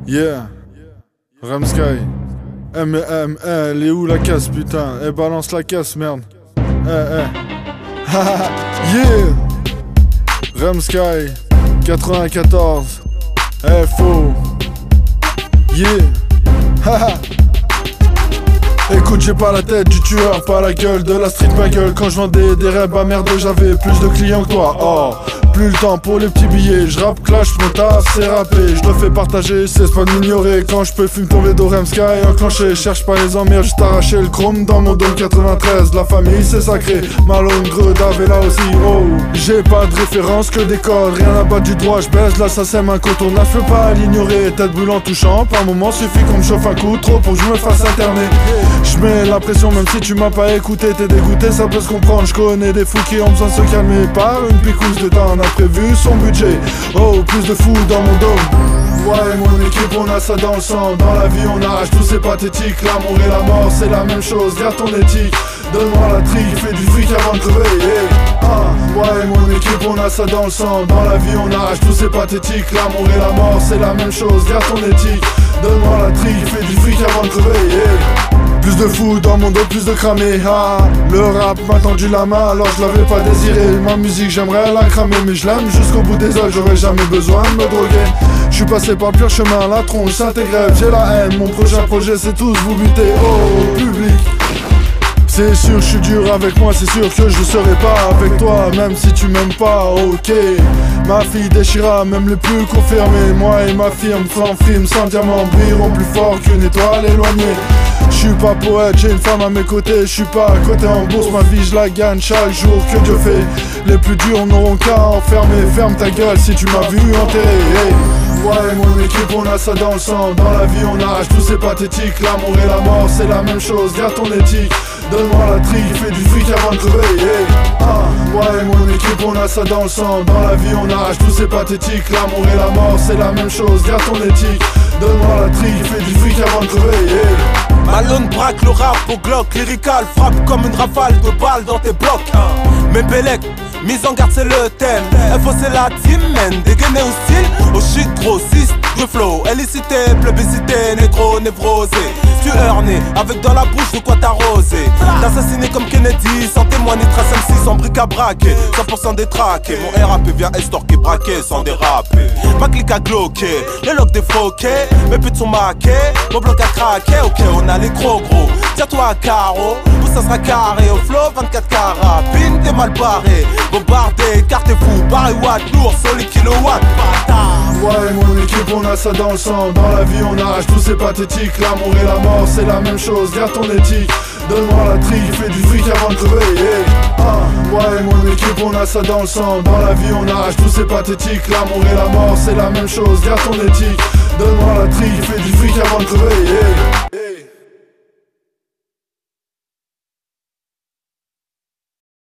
Yeah, Ramsky. Elle est où la casse, putain? Balance la casse, merde. Yeah, Ramsky 94. FO. Yeah. Écoute, j'ai pas la tête du tueur, pas la gueule de la street, ma gueule. Quand je vendais des rêves à merde, j'avais plus de clients que toi. Oh, plus le temps pour les petits billets. Je rappe, clash, mon taf, c'est rappé. Je le fais partager, c'est pas de m'ignorer. Quand je peux fumer ton vélo Ramsky enclenché. Cherche pas les emmerdes, juste arracher le chrome dans mon dôme 93. La famille c'est sacré, Malone, Greux, Dave là aussi. Oh, j'ai pas de référence que des codes, rien à battre du droit. Je baisse là, ça c'est incontournable, je peux pas l'ignorer. Tête brûlant touchant, par moment suffit qu'on me chauffe un coup trop pour que je me fasse interner. Je mets la pression même si tu m'as pas écouté. T'es dégoûté, ça peut se comprendre. Je connais des fous qui ont besoin de se calmer par une picousse de temps. On a prévu son budget. Oh, plus de fous dans mon dôme. Ouais, mon équipe, on a ça dans le sang. Dans la vie, on arrache tout, c'est pathétique. L'amour et la mort, c'est la même chose. Garde ton éthique, donne-moi la trique. Fais du fric avant de crever. Ouais, mon équipe, on a ça dans le sang. Dans la vie, on arrache tout, c'est pathétique. L'amour et la mort, c'est la même chose. Garde ton éthique, donne-moi la trique. Fais du fric avant de crever. Plus de fous dans mon dos, plus de cramé. Le rap m'a tendu la main alors je l'avais pas désiré. Ma musique j'aimerais la cramer mais je l'aime jusqu'au bout des ailes. J'aurais jamais besoin de me droguer. Je suis passé par le pire chemin, la tronche, s'intègre. J'ai la haine, mon prochain projet c'est tous vous buter. Oh public, c'est sûr, je suis dur avec moi, c'est sûr que je serai pas avec toi, même si tu m'aimes pas, ok. Ma fille déchira, même les plus confirmés. Moi et ma firme, sans film, sans diamant, brilleront plus fort qu'une étoile éloignée. Je suis pas poète, j'ai une femme à mes côtés. Je suis pas à côté en bourse, ma vie je la gagne chaque jour que Dieu fait. Les plus durs n'auront qu'à enfermer. Ferme ta gueule si tu m'as vu enterrer. Ouais, mon équipe, on a ça dans le sang. Dans la vie, on arrache tout, c'est pathétique. L'amour et la mort, c'est la même chose. Garde ton éthique, donne-moi la trique. Fais du fric avant de crever. Ouais, mon équipe, on a ça dans le sang. Dans la vie, on arrache tout, c'est pathétique. L'amour et la mort, c'est la même chose. Garde ton éthique, donne-moi la trique. Fais du fric avant de crever. Malone braque le rap au Glock, lyrical, frappe comme une rafale de balles dans tes blocs. Mais Bélec, mise en garde c'est le thème. FO c'est la team, man, dégainé au style, au shit grossiste, du flow, hélicité, plébiscité, négro, névrosé. Tueur né, avec dans la bouche de quoi t'arroser. T'assassiner comme Kennedy, sans témoin ni trace M6, sans bric à braquer, 100% détraqué. Mon RAP vient estorquer, braquer, sans déraper. Ma clique a gloqué, les locks défroqués, mes putes sont maquées, mon bloc a craqué, ok on a les gros. Tiens-toi à carreau, où ça sera carré. Au flow 24 carabines, t'es mal barré. Bombardé, écartez-vous, barré watt, lourd, solide kilowatts, bâtard. Ouais, mon équipe, on a ça dans le sang. Dans la vie, on arrache tout, c'est pathétique. L'amour et la mort, c'est la même chose. Garde ton éthique, donne-moi la trique. Fais du fric avant de crever. Ouais, mon équipe, on a ça dans le sang. Dans la vie, on arrache tout, c'est pathétique. L'amour et la mort, c'est la même chose. Garde ton éthique, donne-moi la trique. Fais du fric avant de crever.